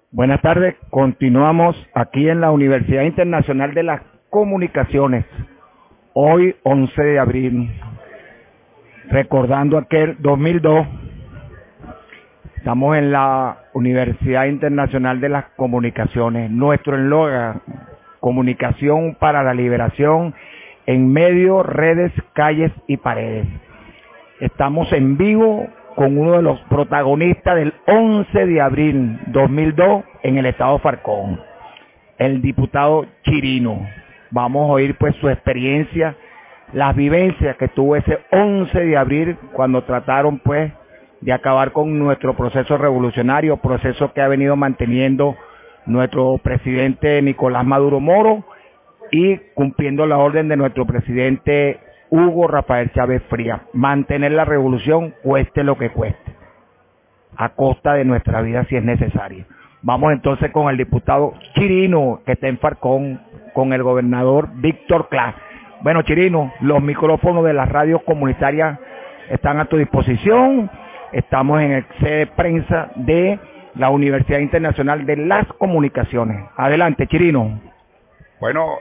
Buenas tardes, continuamos aquí en la Universidad Internacional de las Comunicaciones, hoy 11 de abril, recordando aquel 2002, estamos en la Universidad Internacional de las Comunicaciones, nuestro eslogan, comunicación para la liberación en medios, redes, calles y paredes. Estamos en vivo con uno de los protagonistas del 11 de abril 2002 en el estado Falcón, el diputado Chirino. Vamos a oír pues su experiencia, las vivencias que tuvo ese 11 de abril cuando trataron pues de acabar con nuestro proceso revolucionario, proceso que ha venido manteniendo nuestro presidente Nicolás Maduro Moro y cumpliendo la orden de nuestro presidente Hugo Rafael Chávez Frías, mantener la revolución cueste lo que cueste, a costa de nuestra vida si es necesario. Vamos entonces con el diputado Chirino, que está en Falcón, con el gobernador Víctor Clark. Bueno, Chirino, los micrófonos de las radios comunitarias están a tu disposición. Estamos en el sede de prensa de la Universidad Internacional de las Comunicaciones. Adelante, Chirino. Bueno,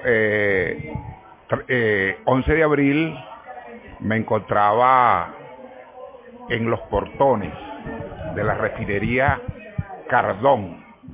11 de abril me encontraba en los portones de la refinería Cardón.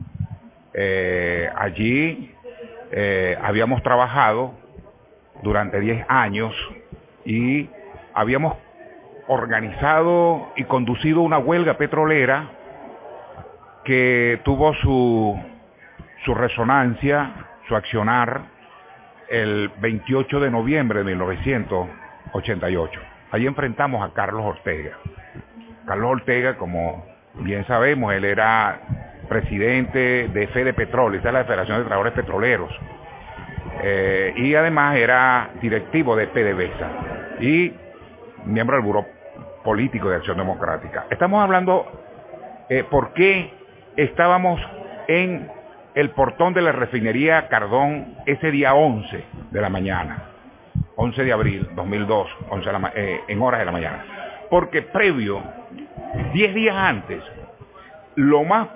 Allí habíamos trabajado durante 10 años y habíamos organizado y conducido una huelga petrolera que tuvo su resonancia, su accionar, el 28 de noviembre de 1988. Allí enfrentamos a Carlos Ortega. Carlos Ortega, como bien sabemos, él era presidente de Fede Petróleo, esa es la Federación de Trabajadores Petroleros, y además era directivo de PDVSA y miembro del Buró Político de Acción Democrática. Estamos hablando por qué estábamos en el portón de la refinería Cardón ese día 11 de la mañana, 11 de abril 2002, en horas de la mañana. Porque previo, 10 días antes, lo más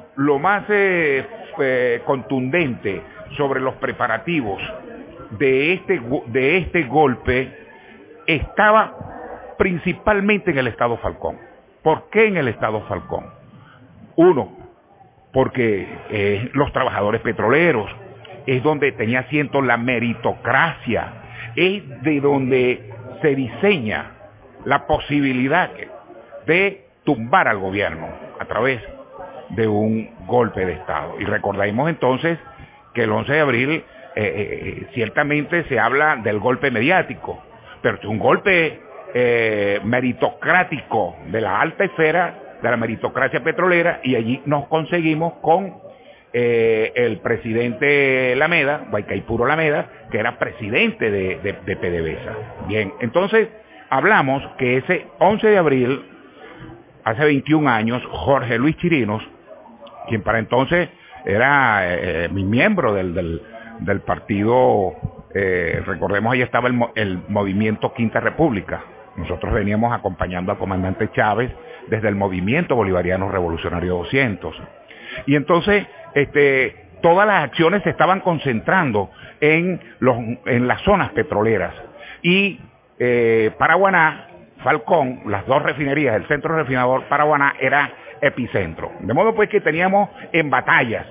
contundente sobre los preparativos de este golpe estaba principalmente en el estado Falcón. ¿Por qué en el estado Falcón? Uno, porque los trabajadores petroleros es donde tenía asiento la meritocracia, es de donde se diseña la posibilidad de tumbar al gobierno a través de un golpe de Estado. Y recordemos entonces que el 11 de abril ciertamente se habla del golpe mediático, pero es un golpe meritocrático de la alta esfera de la meritocracia petrolera, y allí nos conseguimos con el presidente Lameda, Guaycaipuro Lameda, que era presidente de PDVSA. Bien, entonces hablamos que ese 11 de abril, hace 21 años, Jorge Luis Chirinos, quien para entonces era mi miembro del partido, recordemos, ahí estaba el movimiento Quinta República. Nosotros veníamos acompañando al comandante Chávez desde el movimiento bolivariano revolucionario 200. Y entonces, todas las acciones se estaban concentrando en las zonas petroleras. Y Paraguaná, Falcón, las dos refinerías, el centro refinador Paraguaná era epicentro. De modo pues que teníamos en batallas,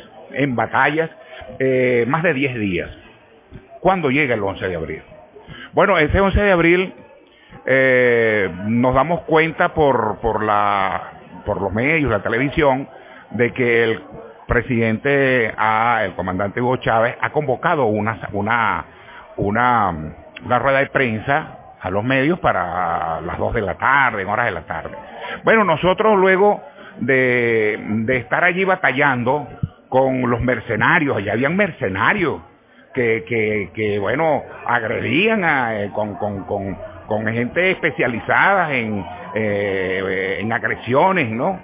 más de 10 días. ¿Cuándo llega el 11 de abril? Bueno, ese 11 de abril nos damos cuenta por los medios, la televisión, de que el presidente, el comandante Hugo Chávez, ha convocado una rueda de prensa a los medios para las 2 de la tarde, en horas de la tarde. Bueno, nosotros luego de estar allí batallando con los mercenarios, allá habían mercenarios que bueno, agredían con gente especializada en agresiones, ¿no?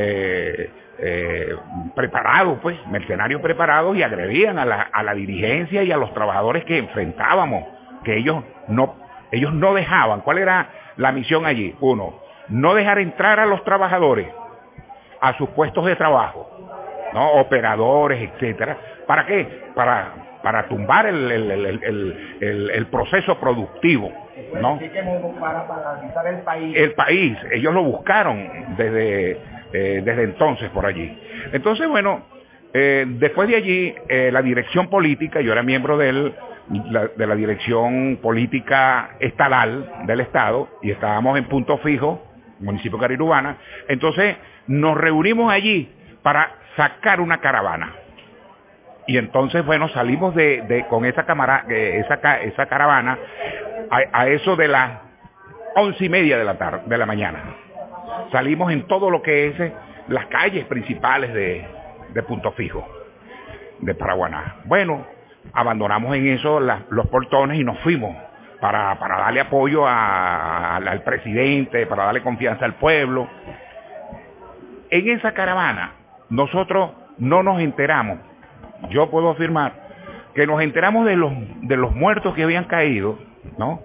Preparados, pues, mercenarios preparados, y agredían a la dirigencia y a los trabajadores que enfrentábamos, que ellos no dejaban. ¿Cuál era la misión allí? Uno, no dejar entrar a los trabajadores a sus puestos de trabajo. ¿no? Operadores, etcétera. ¿Para qué? Para tumbar el proceso productivo, ¿no? Para paralizar el país. El país, ellos lo buscaron desde entonces por allí. Entonces, bueno, después de allí, la dirección política, yo era miembro de la dirección política estatal del Estado, y estábamos en Punto Fijo, municipio de Carirubana. Entonces, nos reunimos allí para sacar una caravana. Y entonces, bueno, salimos con esa caravana a eso de las 11:30 de la mañana. Salimos en todo lo que es las calles principales de Punto Fijo, de Paraguaná. Bueno, abandonamos en eso los portones y nos fuimos para darle apoyo al presidente, para darle confianza al pueblo. En esa caravana, nosotros no nos enteramos. Yo puedo afirmar que nos enteramos de los muertos que habían caído, ¿no?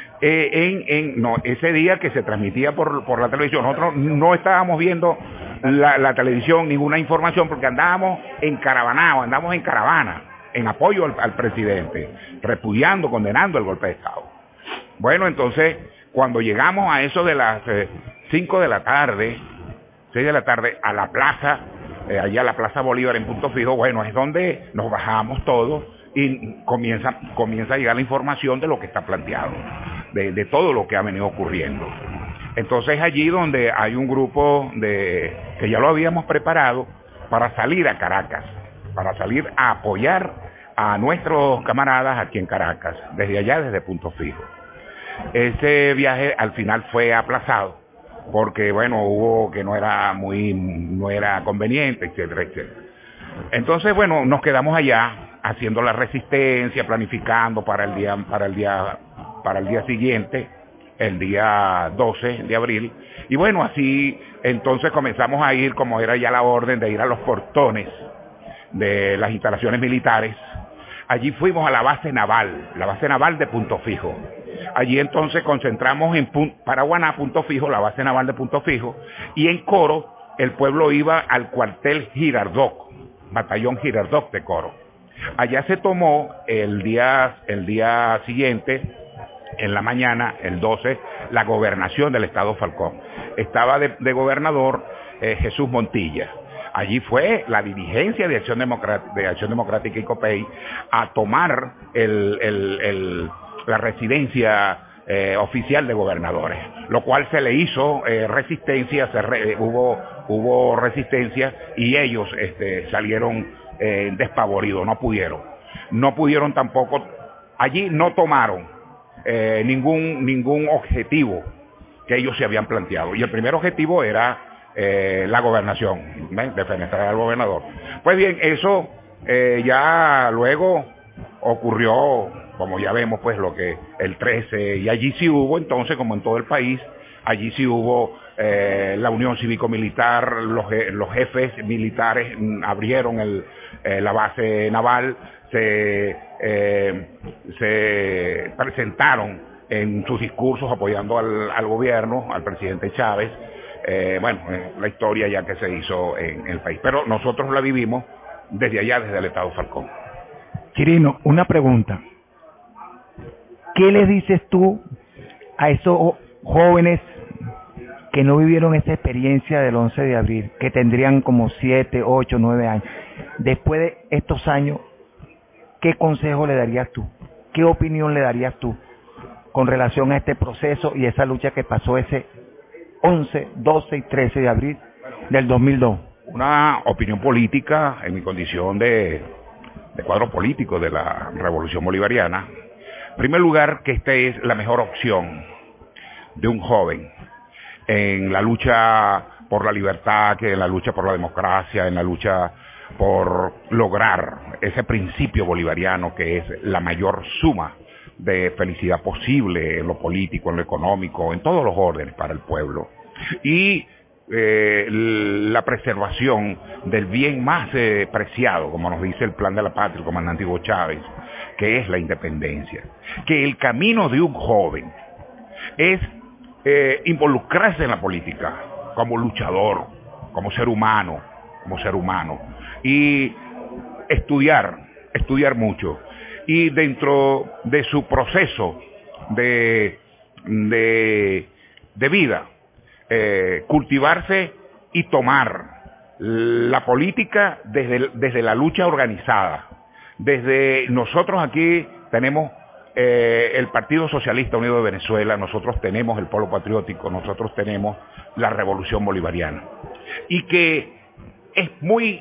Ese día que se transmitía por la televisión. Nosotros no estábamos viendo la televisión, ninguna información, porque andábamos encaravanados, andamos en caravana, en apoyo al presidente, repudiando, condenando el golpe de Estado. Bueno, entonces, cuando llegamos a eso de las 6 de la tarde, a la plaza, allá a la Plaza Bolívar en Punto Fijo, bueno, es donde nos bajamos todos y comienza a llegar la información de lo que está planteado, de todo lo que ha venido ocurriendo. Entonces allí donde hay un grupo que ya lo habíamos preparado para salir a Caracas, para salir a apoyar a nuestros camaradas aquí en Caracas, desde allá, desde Punto Fijo. Ese viaje al final fue aplazado, porque bueno, hubo que no era conveniente, etcétera, etcétera. Entonces, bueno, nos quedamos allá haciendo la resistencia, planificando para el día siguiente, el día 12 de abril, y bueno, así entonces comenzamos a ir, como era ya la orden de ir a los portones de las instalaciones militares. Allí fuimos a la base naval de Punto Fijo. Allí entonces concentramos en Paraguaná, Punto Fijo, la base naval de Punto Fijo, y en Coro el pueblo iba al cuartel Girardot, batallón Girardot de Coro. Allá se tomó el día siguiente, en la mañana, el 12, la gobernación del Estado Falcón. Estaba de gobernador Jesús Montilla. Allí fue la dirigencia de Acción Democrática y COPEI a tomar la residencia oficial de gobernadores, lo cual se le hizo resistencia, hubo resistencia, y ellos salieron despavoridos, no pudieron tampoco, allí no tomaron ningún objetivo que ellos se habían planteado, y el primer objetivo era la gobernación, defenestrar al gobernador. Pues bien, eso ya luego ocurrió, como ya vemos, pues lo que el 13, y allí sí hubo entonces, como en todo el país, allí sí hubo la Unión Cívico-Militar, los jefes militares abrieron la base naval, se presentaron en sus discursos apoyando al gobierno, al presidente Chávez. La historia ya que se hizo en el país, pero nosotros la vivimos desde allá, desde el Estado Falcón. Chirino, una pregunta. ¿Qué le dices tú a esos jóvenes que no vivieron esa experiencia del 11 de abril, que tendrían como 7, 8, 9 años? Después de estos años, ¿qué consejo le darías tú? ¿Qué opinión le darías tú con relación a este proceso y esa lucha que pasó ese 11, 12 y 13 de abril del 2002? Una opinión política en mi condición de cuadro político de la Revolución Bolivariana. En primer lugar, que esta es la mejor opción de un joven en la lucha por la libertad, que en la lucha por la democracia, en la lucha por lograr ese principio bolivariano que es la mayor suma de felicidad posible en lo político, en lo económico, en todos los órdenes para el pueblo. Y la preservación del bien más preciado, como nos dice el Plan de la Patria, el comandante Hugo Chávez, que es la independencia. Que el camino de un joven es involucrarse en la política como luchador, como ser humano, como ser humano. Y estudiar mucho. Y dentro de su proceso de vida, cultivarse y tomar la política desde la lucha organizada. Desde nosotros aquí tenemos el Partido Socialista Unido de Venezuela, nosotros tenemos el Polo Patriótico, nosotros tenemos la Revolución Bolivariana. Y que es muy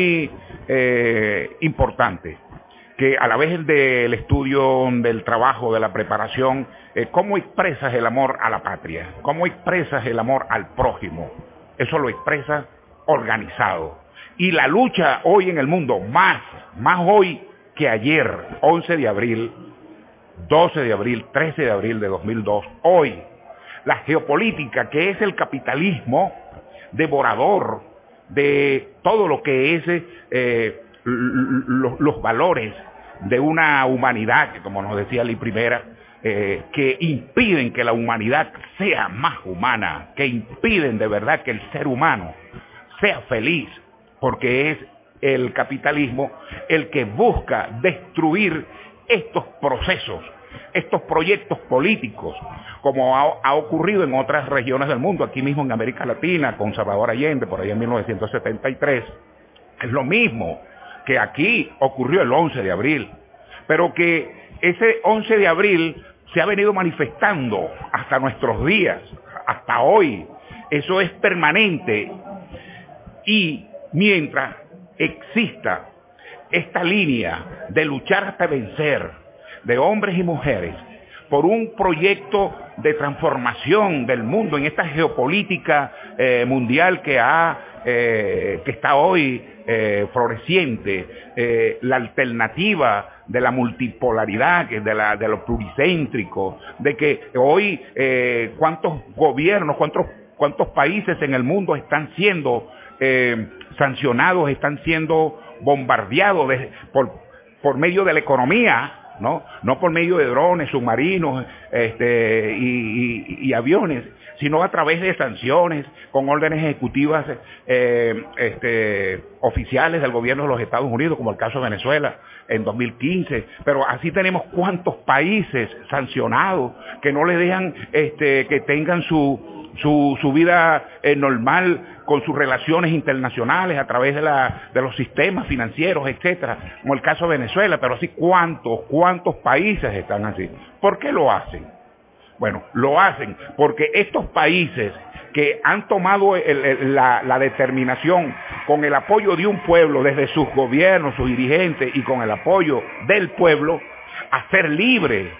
importante que a la vez del estudio, del trabajo, de la preparación, cómo expresas el amor a la patria, cómo expresas el amor al prójimo, eso lo expresas organizado. Y la lucha hoy en el mundo, más hoy que ayer, 11 de abril, 12 de abril, 13 de abril de 2002, hoy, la geopolítica, que es el capitalismo devorador de todo lo que es los valores de una humanidad, que como nos decía Lee Primera, que impiden que la humanidad sea más humana, que impiden de verdad que el ser humano sea feliz, porque es el capitalismo el que busca destruir estos procesos, estos proyectos políticos, como ha ocurrido en otras regiones del mundo, aquí mismo en América Latina, con Salvador Allende, por allá en 1973, es lo mismo que aquí ocurrió el 11 de abril, pero que ese 11 de abril se ha venido manifestando hasta nuestros días, hasta hoy. Eso es permanente. Y mientras exista esta línea de luchar hasta vencer, de hombres y mujeres, por un proyecto de transformación del mundo en esta geopolítica mundial que está hoy floreciente, la alternativa de la multipolaridad, de lo pluricéntrico, de que hoy cuántos gobiernos, cuántos países en el mundo están siendo sancionados, están siendo bombardeados por medio de la economía, no por medio de drones, submarinos y aviones, sino a través de sanciones con órdenes ejecutivas oficiales del gobierno de los Estados Unidos, como el caso de Venezuela en 2015, pero así tenemos cuantos países sancionados que no le dejan que tengan su vida normal con sus relaciones internacionales a través de los sistemas financieros, etcétera, como el caso de Venezuela, pero así cuántos países están así. ¿Por qué lo hacen? Bueno, lo hacen porque estos países que han tomado la determinación con el apoyo de un pueblo, desde sus gobiernos, sus dirigentes y con el apoyo del pueblo, a ser libre,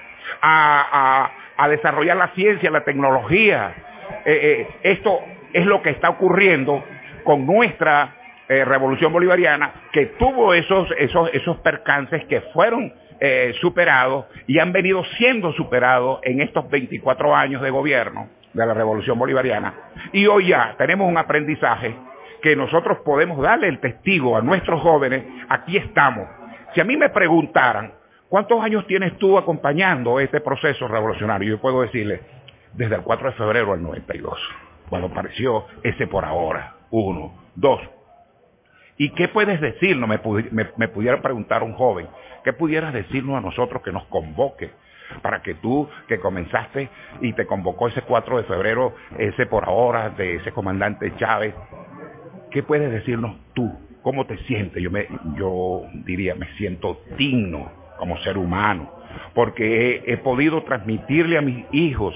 a desarrollar la ciencia, la tecnología. Esto es lo que está ocurriendo con nuestra revolución bolivariana, que tuvo esos percances que fueron superados y han venido siendo superados en estos 24 años de gobierno de la revolución bolivariana. Y hoy ya tenemos un aprendizaje que nosotros podemos darle el testigo a nuestros jóvenes. Aquí estamos. Si a mí me preguntaran, ¿cuántos años tienes tú acompañando este proceso revolucionario? Yo puedo decirle, desde el 4 de febrero del 92, cuando apareció ese por ahora, 1, 2. ¿Y qué puedes decirnos? Me pudiera preguntar un joven, ¿qué pudieras decirnos a nosotros que nos convoque? Para que tú, que comenzaste y te convocó ese 4 de febrero, ese por ahora de ese comandante Chávez, ¿qué puedes decirnos tú? ¿Cómo te sientes? Yo diría, me siento digno como ser humano, porque he podido transmitirle a mis hijos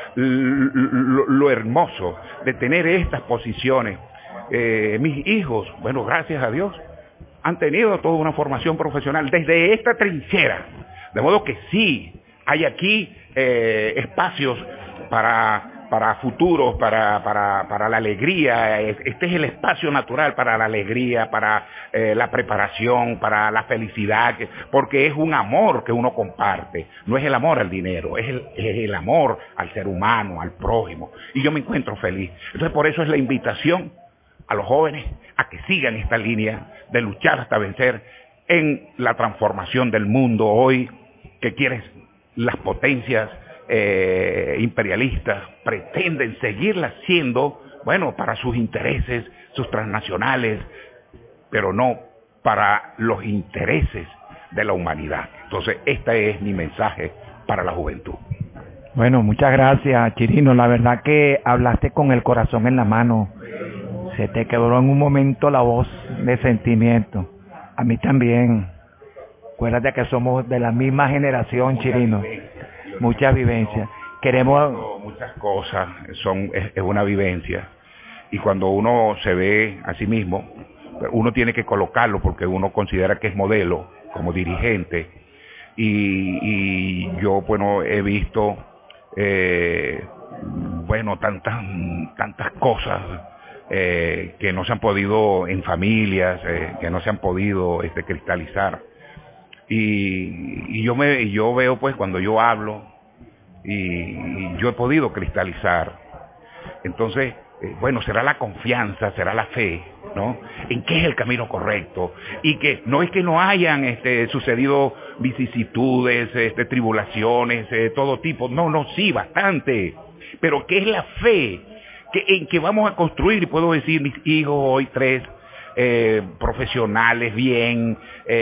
lo hermoso de tener estas posiciones. Mis hijos, bueno, gracias a Dios, han tenido toda una formación profesional desde esta trinchera, de modo que sí, hay aquí espacios para futuros, para la alegría. Este es el espacio natural para la alegría, para la preparación, para la felicidad, porque es un amor que uno comparte. No es el amor al dinero, es el amor al ser humano, al prójimo. Y yo me encuentro feliz. Entonces por eso es la invitación a los jóvenes a que sigan esta línea de luchar hasta vencer en la transformación del mundo hoy, que quieren las potencias imperialistas, pretenden seguirla siendo, bueno, para sus intereses, sus transnacionales, pero no para los intereses de la humanidad. Entonces, este es mi mensaje para la juventud. Bueno, muchas gracias, Chirino. La verdad que hablaste con el corazón en la mano. Se te quebró en un momento la voz de sentimiento. A mí también. Acuérdate que somos de la misma generación, Chirino. Muchas vivencias. Queremos... Muchas cosas, es una vivencia. Y cuando uno se ve a sí mismo, uno tiene que colocarlo porque uno considera que es modelo como dirigente. Y yo, bueno, he visto, tantas cosas que no se han podido en familias, que no se han podido cristalizar. Y yo veo, pues, cuando yo hablo, y yo he podido cristalizar. Entonces, será la confianza, será la fe, ¿no? En qué es el camino correcto. Y que no es que no hayan sucedido vicisitudes, tribulaciones, todo tipo. No, sí, bastante. Pero ¿qué es la fe? En que vamos a construir, y puedo decir, mis hijos hoy 3 profesionales bien,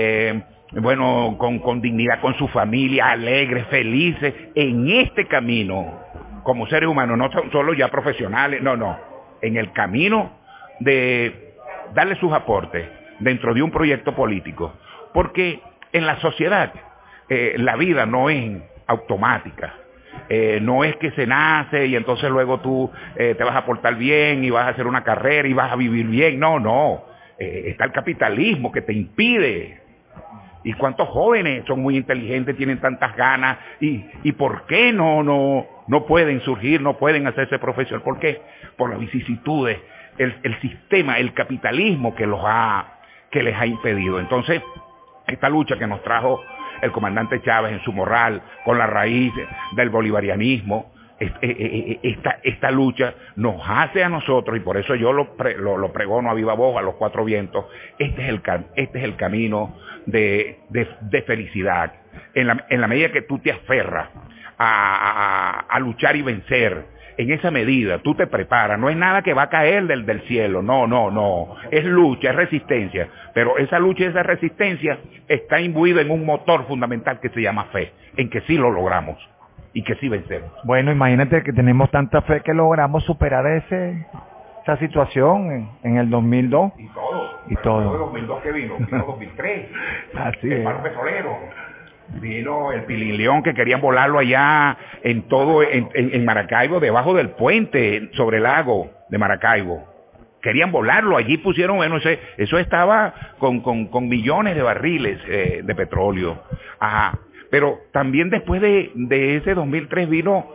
con dignidad, con su familia, alegres, felices, en este camino, como seres humanos, no solo ya profesionales, no, en el camino de darle sus aportes dentro de un proyecto político, porque en la sociedad la vida no es automática. No es que se nace y entonces luego tú te vas a portar bien y vas a hacer una carrera y vas a vivir bien. No. Está el capitalismo que te impide. ¿Y cuántos jóvenes son muy inteligentes, tienen tantas ganas? ¿Y por qué no pueden surgir, no pueden hacerse profesional? ¿Por qué? Por las vicisitudes, el sistema, el capitalismo que les ha impedido. Entonces, esta lucha que nos trajo el comandante Chávez en su moral, con la raíz del bolivarianismo, esta lucha nos hace a nosotros, y por eso yo lo pregono a viva voz, a los 4 vientos, este es el camino de felicidad. En la medida que tú te aferras a luchar y vencer, en esa medida tú te preparas. No es nada que va a caer del cielo, no, es lucha, es resistencia, pero esa lucha y esa resistencia está imbuida en un motor fundamental que se llama fe, en que sí lo logramos y que sí vencemos. Bueno, imagínate que tenemos tanta fe que logramos superar esa situación en el 2002. Y todo. ¿El 2002 que vino? Vino 2003. Así el paro petrolero. Vino el Pilinleón, que querían volarlo allá en Maracaibo, debajo del puente sobre el lago de Maracaibo. Querían volarlo, allí pusieron, eso estaba con millones de barriles de petróleo. Ajá. Pero también después de ese 2003 vino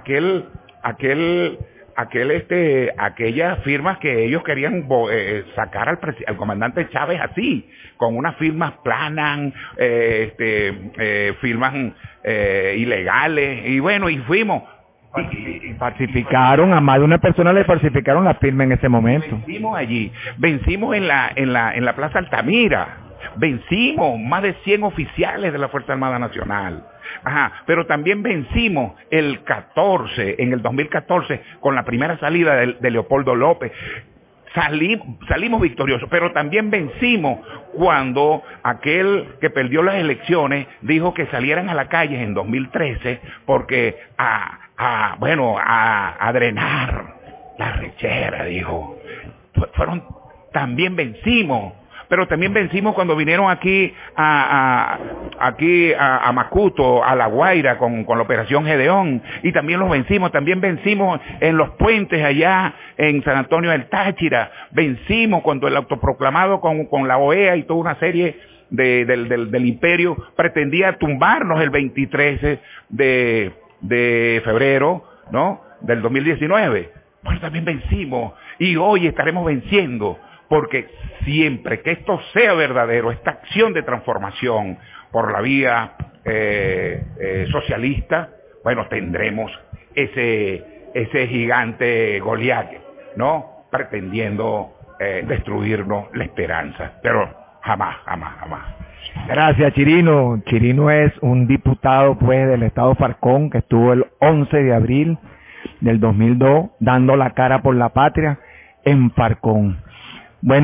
aquellas firmas que ellos querían sacar al comandante Chávez así, con unas firmas planas, firmas ilegales, y fuimos. Y falsificaron, a más de una persona le falsificaron la firma en ese momento. Vencimos en la Plaza Altamira. Vencimos más de 100 oficiales de la Fuerza Armada Nacional. Pero también vencimos en el 2014, con la primera salida de Leopoldo López. Salimos victoriosos, pero también vencimos cuando aquel que perdió las elecciones dijo que salieran a la calle en 2013 porque a drenar la rechera, dijo. También vencimos. Pero también vencimos cuando vinieron aquí a Macuto, a La Guaira, con la operación Gedeón, y también los vencimos. También vencimos en los puentes allá en San Antonio del Táchira. Vencimos cuando el autoproclamado con la OEA y toda una serie del imperio pretendía tumbarnos el 23 de febrero, ¿no?, del 2019. Bueno, también vencimos, y hoy estaremos venciendo. Porque siempre que esto sea verdadero, esta acción de transformación por la vía socialista, tendremos ese gigante Goliat, ¿no?, pretendiendo destruirnos la esperanza. Pero jamás. Gracias, Chirino. Chirino es un diputado, del estado Falcón, que estuvo el 11 de abril del 2002 dando la cara por la patria en Falcón. Bueno,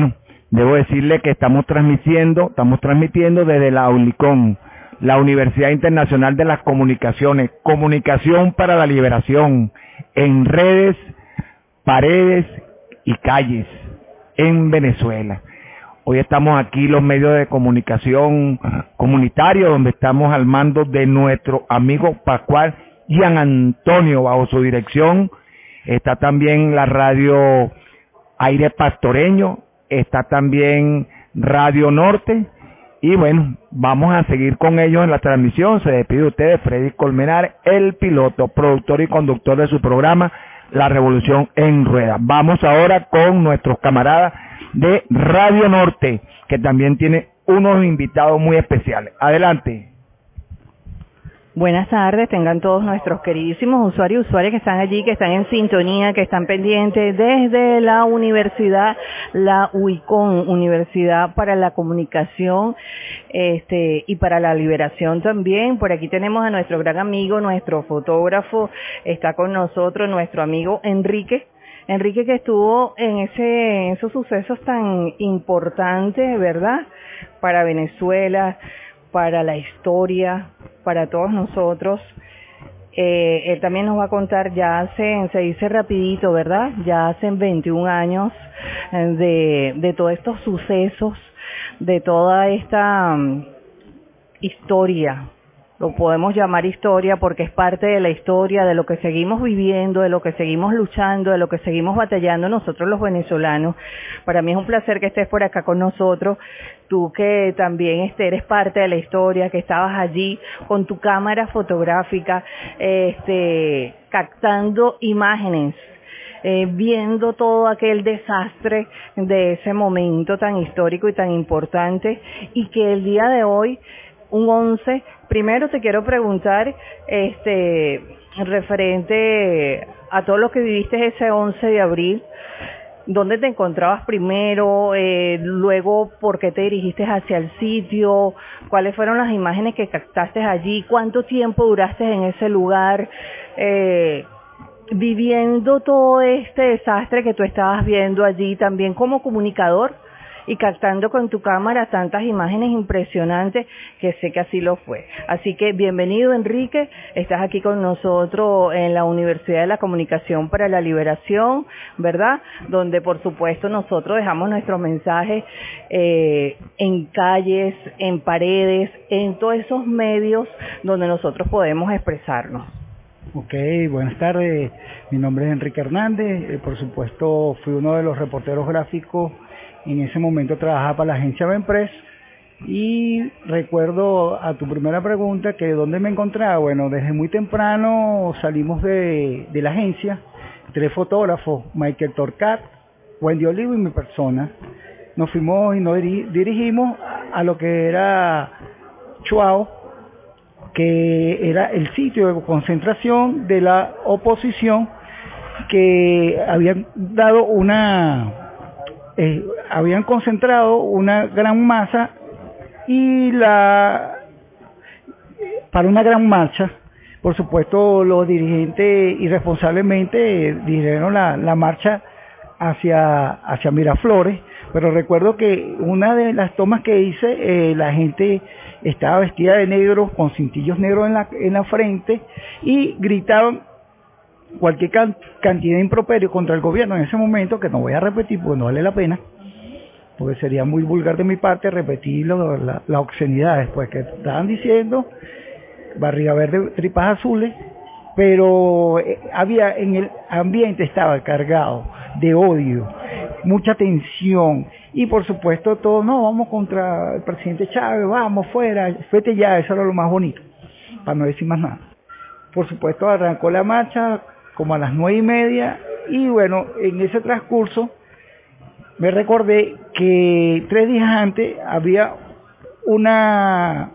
Debo decirle que estamos transmitiendo desde la UNICOM, la Universidad Internacional de las Comunicaciones, Comunicación para la Liberación, en redes, paredes y calles, en Venezuela. Hoy estamos aquí los medios de comunicación comunitarios, donde estamos al mando de nuestro amigo Pascual Gian Antonio, bajo su dirección. Está también la radio Aire Pastoreño, está también Radio Norte, y bueno, vamos a seguir con ellos en la transmisión. Se despide de ustedes Freddy Colmenares, el piloto, productor y conductor de su programa La Revolución en Ruedas. Vamos ahora con nuestros camaradas de Radio Norte, que también tiene unos invitados muy especiales. Adelante. Buenas tardes, tengan todos nuestros queridísimos usuarios y usuarias que están allí, que están en sintonía, que están pendientes desde la universidad, la UICOM, Universidad para la Comunicación y para la Liberación también. Por aquí tenemos a nuestro gran amigo, nuestro fotógrafo, está con nosotros nuestro amigo Enrique que estuvo en esos sucesos tan importantes, ¿verdad?, para Venezuela, para la historia, para todos nosotros. Él también nos va a contar, se dice rapidito, ¿verdad?, ya hacen 21 años de todos estos sucesos, de toda esta historia. Lo podemos llamar historia porque es parte de la historia, de lo que seguimos viviendo, de lo que seguimos luchando, de lo que seguimos batallando nosotros los venezolanos. Para mí es un placer que estés por acá con nosotros. Tú que también eres parte de la historia, que estabas allí con tu cámara fotográfica, captando imágenes, viendo todo aquel desastre de ese momento tan histórico y tan importante, y que el día de hoy, un 11, primero te quiero preguntar, referente a todo lo que viviste ese 11 de abril, ¿dónde te encontrabas primero? Luego, ¿por qué te dirigiste hacia el sitio? ¿Cuáles fueron las imágenes que captaste allí? ¿Cuánto tiempo duraste en ese lugar? Viviendo todo este desastre que tú estabas viendo allí, también como comunicador, y captando con tu cámara tantas imágenes impresionantes, que sé que así lo fue. Así que bienvenido, Enrique, estás aquí con nosotros en la Universidad de la Comunicación para la Liberación, ¿verdad?, donde por supuesto nosotros dejamos nuestros mensajes en calles, en paredes, en todos esos medios donde nosotros podemos expresarnos. Ok, buenas tardes, mi nombre es Enrique Hernández, por supuesto fui uno de los reporteros gráficos. En ese momento trabajaba para la agencia Benpress, y recuerdo a tu primera pregunta que dónde me encontraba. Bueno, desde muy temprano salimos de la agencia, 3 fotógrafos, Michael Torcat, Wendy Olivo y mi persona. Nos fuimos y nos dirigimos a lo que era Chuao, que era el sitio de concentración de la oposición, que habían dado habían concentrado una gran masa para una gran marcha. Por supuesto, los dirigentes irresponsablemente dirigieron la marcha hacia Miraflores, pero recuerdo que una de las tomas que hice, la gente estaba vestida de negro, con cintillos negros en la frente, y gritaban cualquier cantidad de improperios contra el gobierno en ese momento, que no voy a repetir porque no vale la pena, porque sería muy vulgar de mi parte repetir las obscenidades pues que estaban diciendo, barriga verde, tripas azules, pero en el ambiente estaba cargado de odio, mucha tensión, y por supuesto todos, no, vamos contra el presidente Chávez, vamos fuera, fuete ya, eso era lo más bonito, para no decir más nada. Por supuesto arrancó la marcha como a las 9:30, y bueno, en ese transcurso me recordé que 3 días antes había una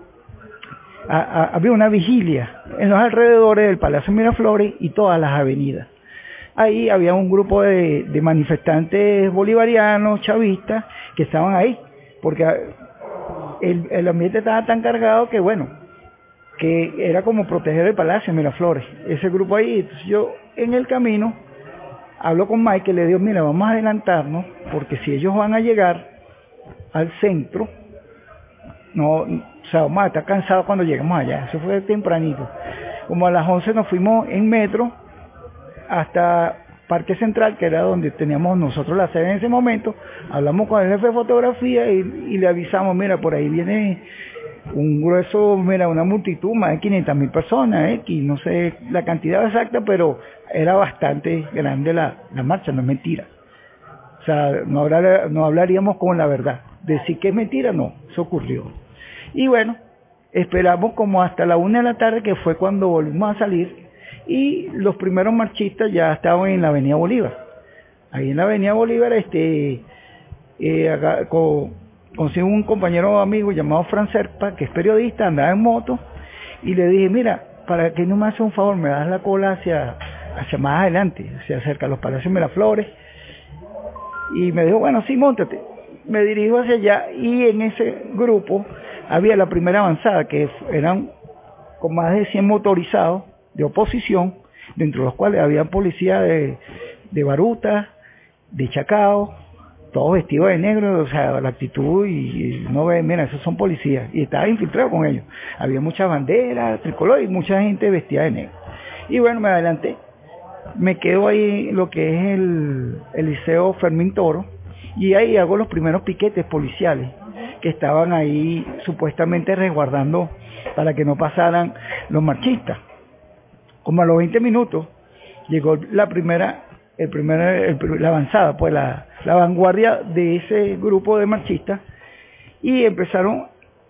vigilia en los alrededores del Palacio Miraflores y todas las avenidas. Ahí había un grupo de manifestantes bolivarianos, chavistas, que estaban ahí, porque el ambiente estaba tan cargado que bueno, que era como proteger el Palacio Miraflores, ese grupo ahí. Entonces yo en el camino hablo con Mike, le digo, mira, vamos a adelantarnos, porque si ellos van a llegar, al centro. No, o sea, vamos a estar cansados cuando lleguemos allá. Eso fue tempranito. Como a las 11 nos fuimos en metro hasta Parque Central, que era donde teníamos nosotros la sede en ese momento. Hablamos con el jefe de fotografía y le avisamos, mira, por ahí viene un grueso, mira, una multitud, más de 500.000 personas, no sé la cantidad exacta, pero era bastante grande la marcha, no es mentira. O sea, no hablaríamos con la verdad. Decir que es mentira, no, eso ocurrió. Y bueno, esperamos como hasta la 1 de la tarde, que fue cuando volvimos a salir, y los primeros marchistas ya estaban en la Avenida Bolívar. Ahí en la Avenida Bolívar, acá, consigo un compañero amigo llamado Fran Serpa, que es periodista, andaba en moto, y le dije, mira, para que no me hace un favor, me das la cola hacia más adelante, hacia cerca a los Palacios Miraflores. Y me dijo, bueno, sí, móntate. Me dirijo hacia allá, y en ese grupo había la primera avanzada, que eran con más de 100 motorizados de oposición, dentro de los cuales había policía de Baruta, de Chacao, todos vestidos de negro, o sea, la actitud y no ve, mira, esos son policías, y estaba infiltrado con ellos. Había muchas banderas, tricolor y mucha gente vestida de negro. Y bueno, me adelanté, me quedo ahí lo que es el Liceo Fermín Toro, y ahí hago los primeros piquetes policiales que estaban ahí supuestamente resguardando para que no pasaran los marchistas. Como a los 20 minutos llegó la avanzada, pues la vanguardia de ese grupo de marchistas, y empezaron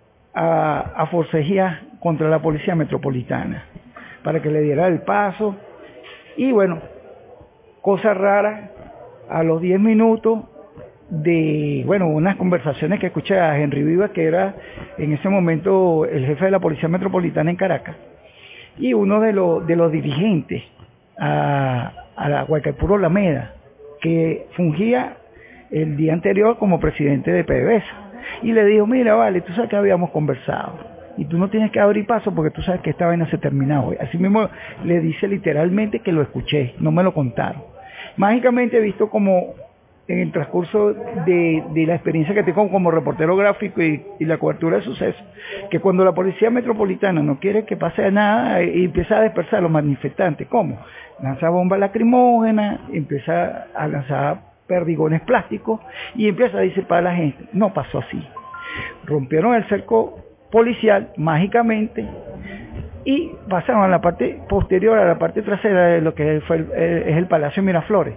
a forcejear contra la policía metropolitana para que le diera el paso. Y bueno, cosa rara, a los 10 minutos de, bueno, unas conversaciones que escuché a Henry Vivas, que era en ese momento el jefe de la Policía Metropolitana en Caracas, y uno de los dirigentes a la Guaycaipuro Alameda, que fungía el día anterior como presidente de PDVSA, y le dijo, mira, vale, tú sabes que habíamos conversado, y tú no tienes que abrir paso porque tú sabes que esta vaina se termina hoy. Así mismo le dice literalmente, que lo escuché, no me lo contaron. Mágicamente he visto como en el transcurso de la experiencia que tengo como reportero gráfico y la cobertura de sucesos, que cuando la policía metropolitana no quiere que pase nada y empieza a dispersar a los manifestantes, ¿cómo? Lanza bombas lacrimógenas, empieza a lanzar perdigones plásticos y empieza a disipar a la gente. No pasó así. Rompieron el cerco policial mágicamente y pasaron a la parte posterior, a la parte trasera de lo que es el Palacio Miraflores.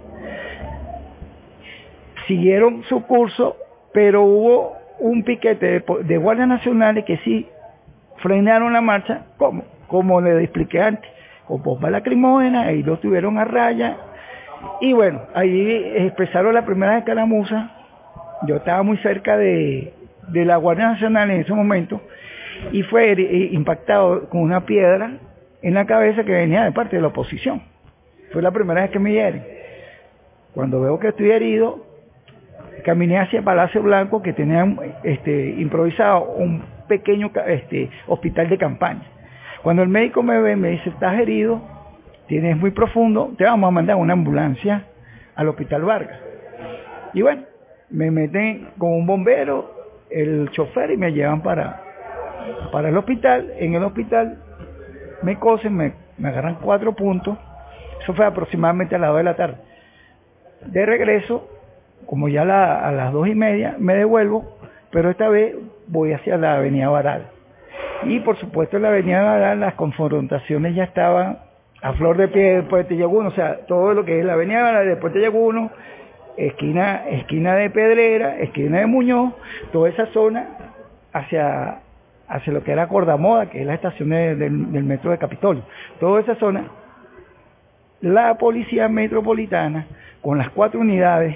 Siguieron su curso, pero hubo un piquete de guardias nacionales que sí frenaron la marcha, como les expliqué antes, con bombas lacrimógenas, ahí lo tuvieron a raya, y bueno, ahí empezaron la primera escaramuza. Yo estaba muy cerca de la Guardia Nacional en ese momento, y fue impactado con una piedra en la cabeza que venía de parte de la oposición. Fue la primera vez que me hieren. Cuando veo que estoy herido, caminé hacia Palacio Blanco, que tenía improvisado un pequeño hospital de campaña. Cuando el médico me ve, me dice, estás herido, tienes muy profundo, te vamos a mandar una ambulancia al Hospital Vargas. Y bueno, me meten con un bombero, el chofer, y me llevan para el hospital. En el hospital me cosen, me agarran 4 puntos. Eso fue aproximadamente a las 2 de la tarde. De regreso, como ya a las 2:30, me devuelvo, pero esta vez voy hacia la Avenida Baral. Y por supuesto en la Avenida Baral las confrontaciones ya estaban a flor de pie después de Yaguno, o sea, todo lo que es la Avenida Baral, después de Yaguno, esquina de Pedrera, esquina de Muñoz, toda esa zona hacia lo que era Cordamoda, que es la estación del metro de Capitolio. Toda esa zona, la Policía Metropolitana, con las 4 unidades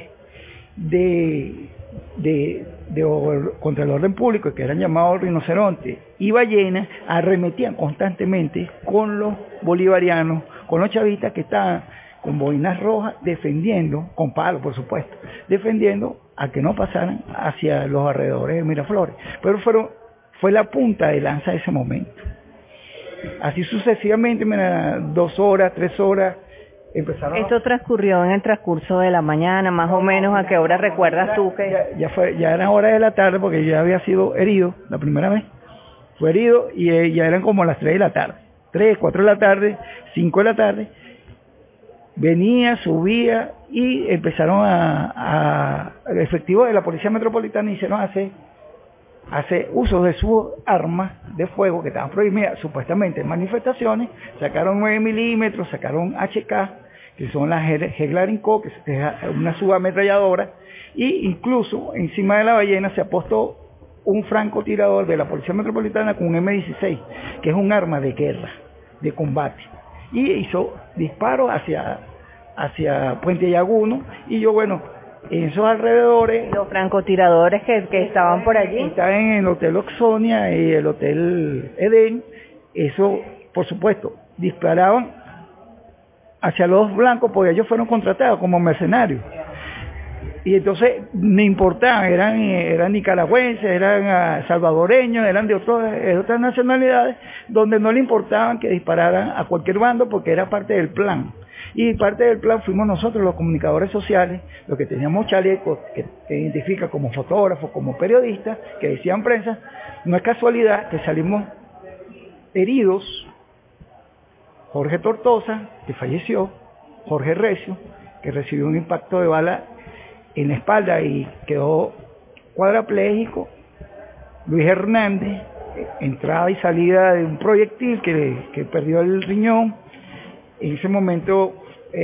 contra el orden público, que eran llamados Rinoceronte y Ballena, arremetían constantemente con los bolivarianos, con los chavistas que estaban con boinas rojas defendiendo, con palos por supuesto, defendiendo a que no pasaran hacia los alrededores de Miraflores. Pero fue la punta de lanza de ese momento. Así sucesivamente, 2 horas, 3 horas, empezaron. Esto transcurrió en el transcurso de la mañana, más o menos. ¿A qué hora recuerdas tú que...? Ya eran horas de la tarde, porque yo ya había sido herido la primera vez. Fue herido y ya eran como las 3 de la tarde. 3, 4 de la tarde, 5 de la tarde. Venía, subía y empezaron el efectivo de la Policía Metropolitana hicieron hace uso de sus armas de fuego que estaban prohibidas supuestamente en manifestaciones, sacaron 9 milímetros, sacaron HK, que son las Heglar & Co, que es una subametralladora, y incluso encima de la ballena se apostó un francotirador de la Policía Metropolitana con un M16, que es un arma de guerra, de combate, y hizo disparos hacia Puente Llaguno, y yo, bueno, en esos alrededores... Los francotiradores que estaban por allí. Estaban en el Hotel Oxonia y el Hotel Edén, eso, por supuesto, disparaban hacia los blancos, porque ellos fueron contratados como mercenarios. Y entonces no importaban, eran nicaragüenses, eran salvadoreños, eran de otras nacionalidades, donde no le importaban que dispararan a cualquier bando porque era parte del plan. Y parte del plan fuimos nosotros, los comunicadores sociales, los que teníamos chalecos que identifican como fotógrafos, como periodistas, que decían prensa. No es casualidad que salimos heridos, Jorge Tortosa, que falleció, Jorge Recio, que recibió un impacto de bala en la espalda y quedó cuadraplégico, Luis Hernández, entrada y salida de un proyectil que perdió el riñón. En ese momento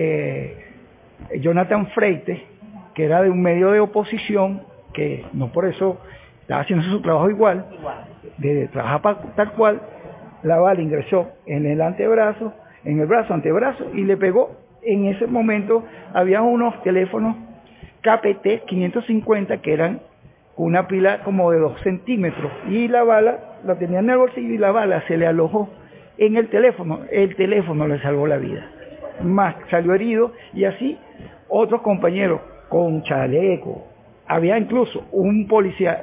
Jonathan Freite, que era de un medio de oposición, que no por eso estaba haciendo su trabajo igual, de trabajar tal cual, la bala ingresó en el antebrazo, en el antebrazo, y le pegó. En ese momento había unos teléfonos KPT 550 que eran con una pila como de 2 centímetros, y la bala la tenía en el bolsillo y la bala se le alojó en el teléfono le salvó la vida. Más salió herido, y así otros compañeros con chaleco. Había incluso un policía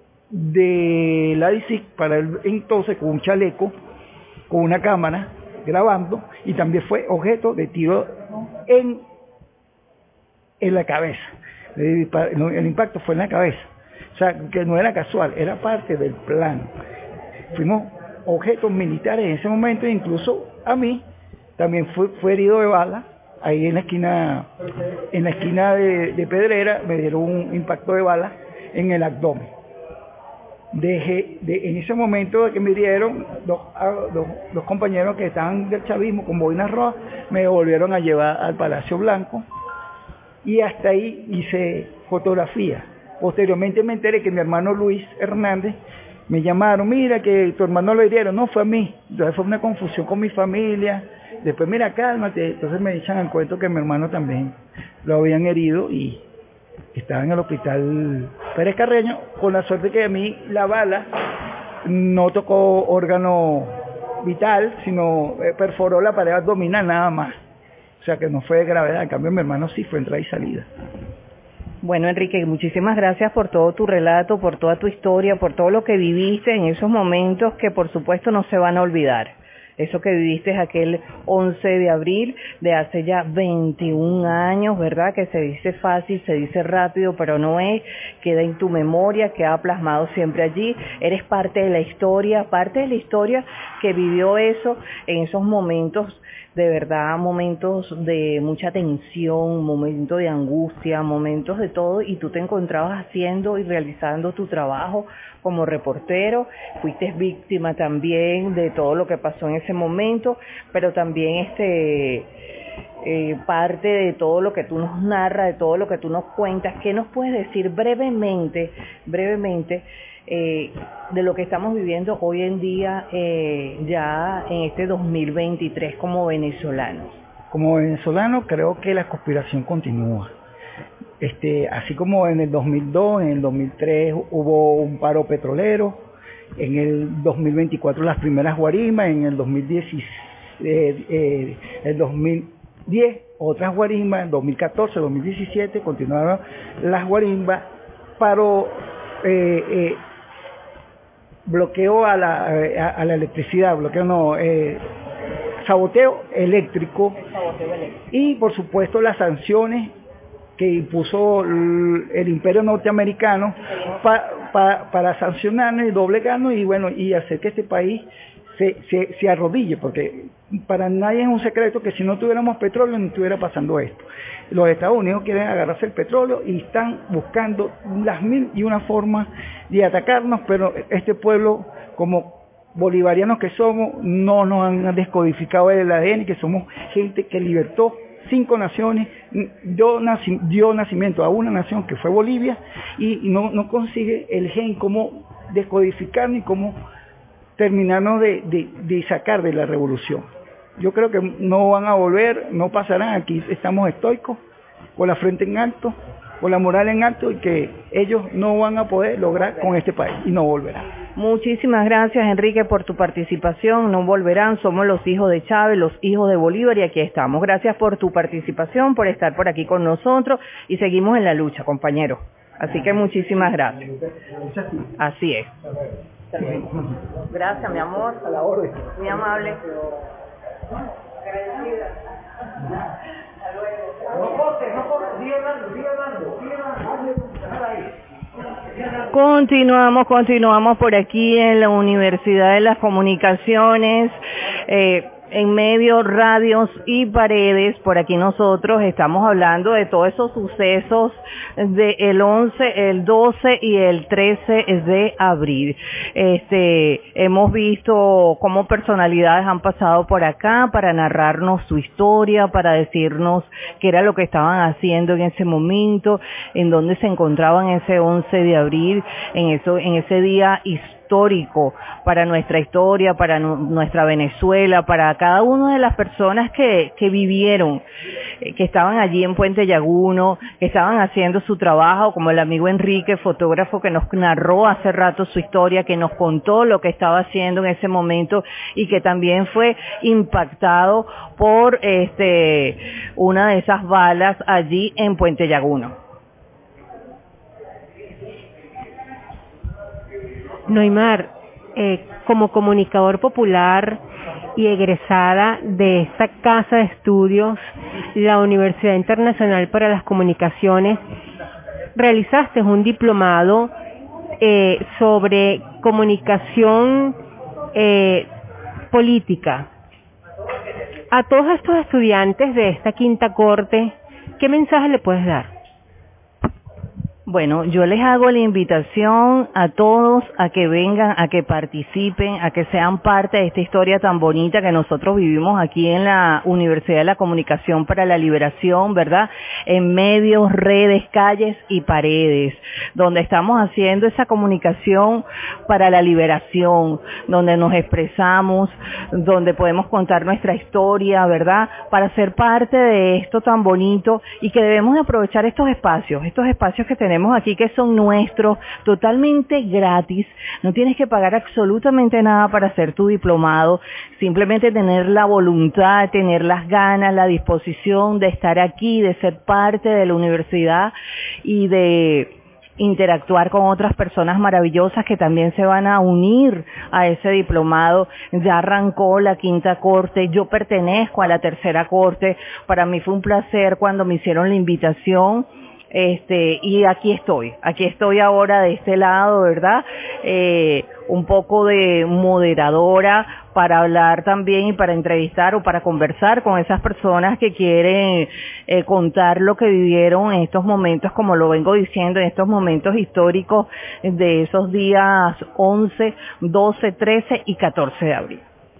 de la DICIC para el entonces con un chaleco, con una cámara grabando, y también fue objeto de tiro en la cabeza. El impacto fue en la cabeza. O sea, que no era casual, era parte del plan. Fuimos objetos militares en ese momento, e incluso a mí también fue herido de bala ahí en la esquina de Pedrera. Me dieron un impacto de bala en el abdomen. En ese momento que me dieron, dos compañeros que estaban del chavismo con boinas rojas me volvieron a llevar al Palacio Blanco, y hasta ahí hice fotografía. Posteriormente me enteré que mi hermano Luis Hernández me llamaron, mira que tu hermano lo hirieron. No, fue a mí. Entonces fue una confusión con mi familia. Después, mira, cálmate. Entonces me echan al cuento que mi hermano también lo habían herido y estaba en el hospital Pérez Carreño, con la suerte que a mí la bala no tocó órgano vital, sino perforó la pared abdominal nada más. O sea que no fue de gravedad. En cambio mi hermano sí fue entrada y salida. Bueno, Enrique, muchísimas gracias por todo tu relato, por toda tu historia, por todo lo que viviste en esos momentos que por supuesto no se van a olvidar. Eso que viviste aquel 11 de abril de hace ya 21 años, ¿verdad? Que se dice fácil, se dice rápido, pero no es. Queda en tu memoria, queda plasmado siempre allí. Eres parte de la historia que vivió eso en esos momentos, de verdad, momentos de mucha tensión, momentos de angustia, momentos de todo, y tú te encontrabas haciendo y realizando tu trabajo como reportero. Fuiste víctima también de todo lo que pasó en ese momento, pero también parte de todo lo que tú nos narras, de todo lo que tú nos cuentas. ¿Qué nos puedes decir brevemente, de lo que estamos viviendo hoy en día, ya en este 2023 como venezolanos? Como venezolano creo que la conspiración continúa. Así como en el 2002, en el 2003 hubo un paro petrolero, en el 2024 las primeras guarimbas, en el 2010 otras guarimbas, en 2014, 2017 continuaron las guarimbas, paro, bloqueo a la electricidad, saboteo eléctrico y por supuesto las sanciones que impuso el imperio norteamericano para sancionarnos y doblegarnos y bueno, y hacer que este país se arrodille, porque para nadie es un secreto que si no tuviéramos petróleo no estuviera pasando esto. Los Estados Unidos quieren agarrarse el petróleo y están buscando las mil y una formas de atacarnos, pero este pueblo, como bolivarianos que somos, no nos han descodificado el ADN, que somos gente que libertó 5 naciones, dio nacimiento a una nación que fue Bolivia y no consigue el gen cómo descodificarnos y cómo terminarnos de sacar de la revolución. Yo creo que no van a volver, no pasarán, aquí estamos estoicos, con la frente en alto, con la moral en alto y que ellos no van a poder lograr con este país y no volverán. Muchísimas gracias, Enrique, por tu participación. No volverán, somos los hijos de Chávez, los hijos de Bolívar y aquí estamos. Gracias por tu participación, por estar por aquí con nosotros y seguimos en la lucha, compañeros. Así que muchísimas gracias. Así es. Gracias, mi amor. A la orden. Muy amable. Continuamos por aquí en la Universidad de las Comunicaciones, en medios, radios y paredes. Por aquí nosotros estamos hablando de todos esos sucesos del 11, el 12 y el 13 de abril. Hemos visto cómo personalidades han pasado por acá para narrarnos su historia, para decirnos qué era lo que estaban haciendo en ese momento, en dónde se encontraban ese 11 de abril, en ese día histórico para nuestra historia, para nuestra Venezuela, para cada una de las personas que vivieron, que estaban allí en Puente Llaguno, que estaban haciendo su trabajo, como el amigo Enrique, fotógrafo, que nos narró hace rato su historia, que nos contó lo que estaba haciendo en ese momento y que también fue impactado por una de esas balas allí en Puente Llaguno. Noimar, como comunicador popular y egresada de esta casa de estudios, la Universidad Internacional para las Comunicaciones, realizaste un diplomado sobre comunicación política. A todos estos estudiantes de esta quinta corte, ¿qué mensaje le puedes dar? Bueno, yo les hago la invitación a todos a que vengan, a que participen, a que sean parte de esta historia tan bonita que nosotros vivimos aquí en la Universidad de la Comunicación para la Liberación, ¿verdad? En medios, redes, calles y paredes, donde estamos haciendo esa comunicación para la liberación, donde nos expresamos, donde podemos contar nuestra historia, ¿verdad? Para ser parte de esto tan bonito y que debemos de aprovechar estos espacios que tenemos aquí, que son nuestros, totalmente gratis. No tienes que pagar absolutamente nada para hacer tu diplomado, simplemente tener la voluntad, tener las ganas, la disposición de estar aquí, de ser parte de la universidad y de interactuar con otras personas maravillosas que también se van a unir a ese diplomado. Ya arrancó la quinta corte, yo pertenezco a la tercera corte. Para mí fue un placer cuando me hicieron la invitación. Y aquí estoy ahora de este lado, ¿verdad? Un poco de moderadora para hablar también y para entrevistar o para conversar con esas personas que quieren contar lo que vivieron en estos momentos, como lo vengo diciendo, en estos momentos históricos de esos días 11, 12, 13 y 14 de abril.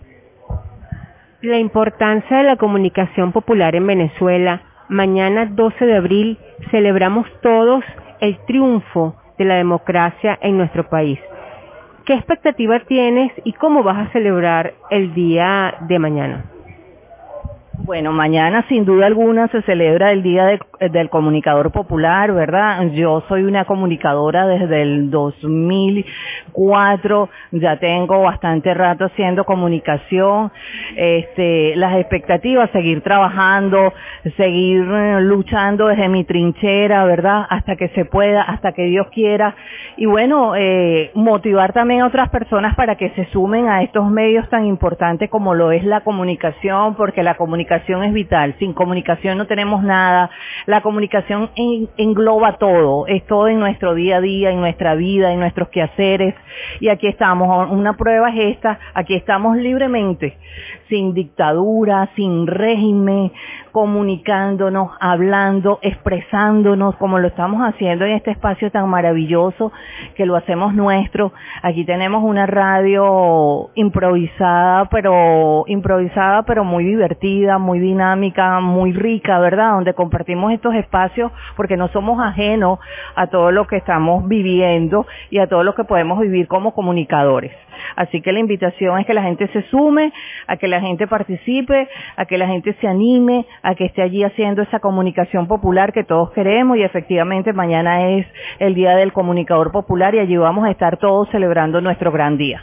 La importancia de la comunicación popular en Venezuela. Mañana 12 de abril celebramos todos el triunfo de la democracia en nuestro país. ¿Qué expectativa tienes y cómo vas a celebrar el día de mañana? Bueno, mañana sin duda alguna se celebra el Día del Comunicador Popular, ¿verdad? Yo soy una comunicadora desde el 2004, ya tengo bastante rato haciendo comunicación, las expectativas, seguir trabajando, seguir luchando desde mi trinchera, ¿verdad? Hasta que se pueda, hasta que Dios quiera, y bueno, motivar también a otras personas para que se sumen a estos medios tan importantes como lo es la comunicación, porque la comunicación es vital. Sin comunicación no tenemos nada. La comunicación engloba todo. Es todo en nuestro día a día, en nuestra vida, en nuestros quehaceres. Y aquí estamos. Una prueba es esta. Aquí estamos libremente, sin dictadura, sin régimen, comunicándonos, hablando, expresándonos, como lo estamos haciendo en este espacio tan maravilloso que lo hacemos nuestro. Aquí tenemos una radio improvisada, pero muy divertida, muy dinámica, muy rica, ¿verdad? Donde compartimos estos espacios porque no somos ajenos a todo lo que estamos viviendo y a todo lo que podemos vivir como comunicadores. Así que la invitación es que la gente se sume, a que la gente participe, a que la gente se anime, a que esté allí haciendo esa comunicación popular que todos queremos, y efectivamente mañana es el Día del Comunicador Popular y allí vamos a estar todos celebrando nuestro gran día.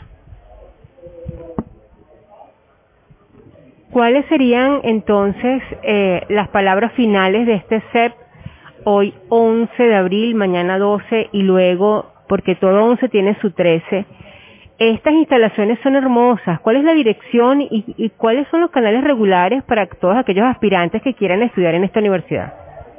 ¿Cuáles serían entonces las palabras finales de este CEP hoy 11 de abril, mañana 12 y luego, porque todo 11 tiene su 13? Estas instalaciones son hermosas. ¿Cuál es la dirección y cuáles son los canales regulares para todos aquellos aspirantes que quieran estudiar en esta universidad?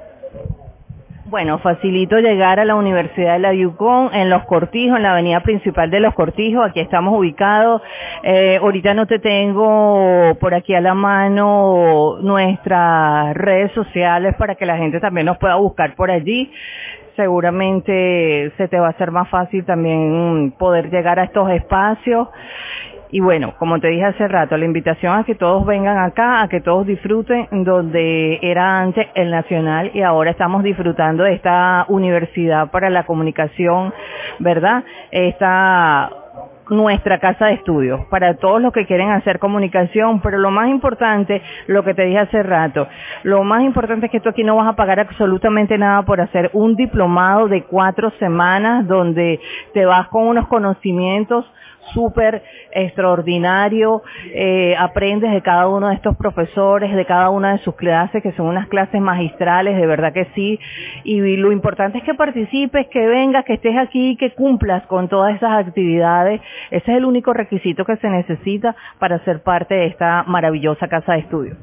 Bueno, facilito llegar a la Universidad de la Yukon en Los Cortijos, en la avenida principal de Los Cortijos. Aquí estamos ubicados. Ahorita no te tengo por aquí a la mano nuestras redes sociales para que la gente también nos pueda buscar por allí. Seguramente se te va a hacer más fácil también poder llegar a estos espacios. Y bueno, como te dije hace rato, la invitación a que todos vengan acá, a que todos disfruten donde era antes el Nacional y ahora estamos disfrutando de esta Universidad para la Comunicación, ¿verdad? Esta nuestra casa de estudios para todos los que quieren hacer comunicación, pero lo más importante, lo que te dije hace rato, lo más importante es que tú aquí no vas a pagar absolutamente nada por hacer un diplomado de 4 semanas donde te vas con unos conocimientos súper extraordinario, aprendes de cada uno de estos profesores, de cada una de sus clases, que son unas clases magistrales, de verdad que sí, y lo importante es que participes, que vengas, que estés aquí, que cumplas con todas esas actividades. Ese es el único requisito que se necesita para ser parte de esta maravillosa casa de estudios.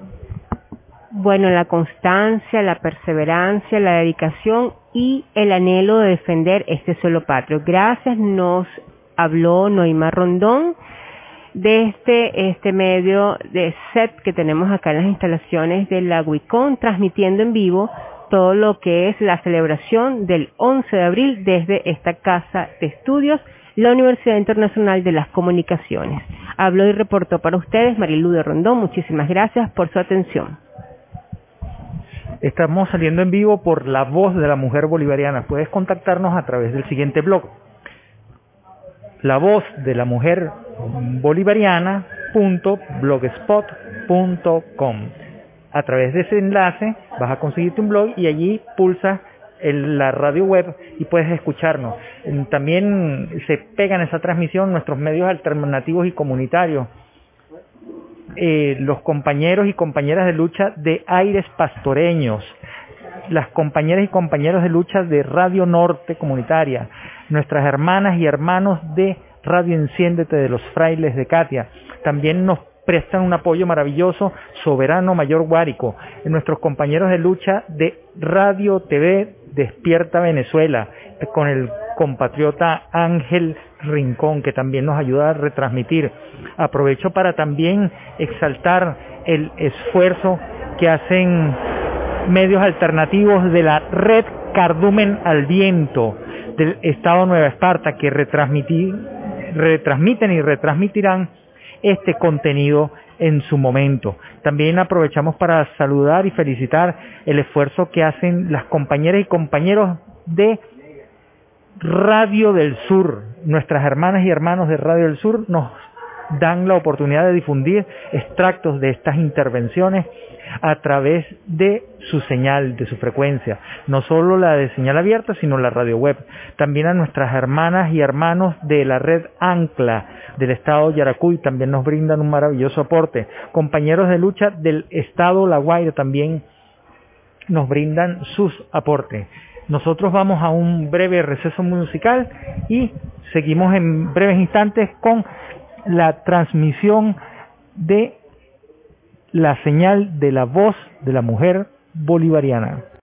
Bueno, la constancia, la perseverancia, la dedicación y el anhelo de defender este suelo patrio. Gracias, nos habló Noima Rondón de este medio de CEP que tenemos acá en las instalaciones de la UICON, transmitiendo en vivo todo lo que es la celebración del 11 de abril desde esta casa de estudios, la Universidad Internacional de las Comunicaciones. Habló y reportó para ustedes Marilu de Rondón. Muchísimas gracias por su atención. Estamos saliendo en vivo por La Voz de la Mujer Bolivariana. Puedes contactarnos a través del siguiente blog: lavozdelamujερbolivariana.blogspot.com. A través de ese enlace vas a conseguirte un blog y allí pulsas la radio web y puedes escucharnos. También se pegan a esa transmisión nuestros medios alternativos y comunitarios. Los compañeros y compañeras de lucha de Aires Pastoreños, las compañeras y compañeros de lucha de Radio Norte Comunitaria, nuestras hermanas y hermanos de Radio Enciéndete de los Frailes de Catia. También nos prestan un apoyo maravilloso Soberano Mayor Guárico, nuestros compañeros de lucha de Radio TV Despierta Venezuela, con el compatriota Ángel Rincón, que también nos ayuda a retransmitir. Aprovecho para también exaltar el esfuerzo que hacen medios alternativos de la Red Cardumen al Viento del Estado Nueva Esparta, que retransmiten y retransmitirán este contenido en su momento. También aprovechamos para saludar y felicitar el esfuerzo que hacen las compañeras y compañeros de Radio del Sur. Nuestras hermanas y hermanos de Radio del Sur nos dan la oportunidad de difundir extractos de estas intervenciones a través de su señal, de su frecuencia, no solo la de señal abierta, sino la radio web. También a nuestras hermanas y hermanos de la red Ancla del estado Yaracuy también nos brindan un maravilloso aporte. Compañeros de lucha del estado La Guaira también nos brindan sus aportes. Nosotros vamos a un breve receso musical y seguimos en breves instantes con la transmisión de la señal de la voz de la mujer bolivariana.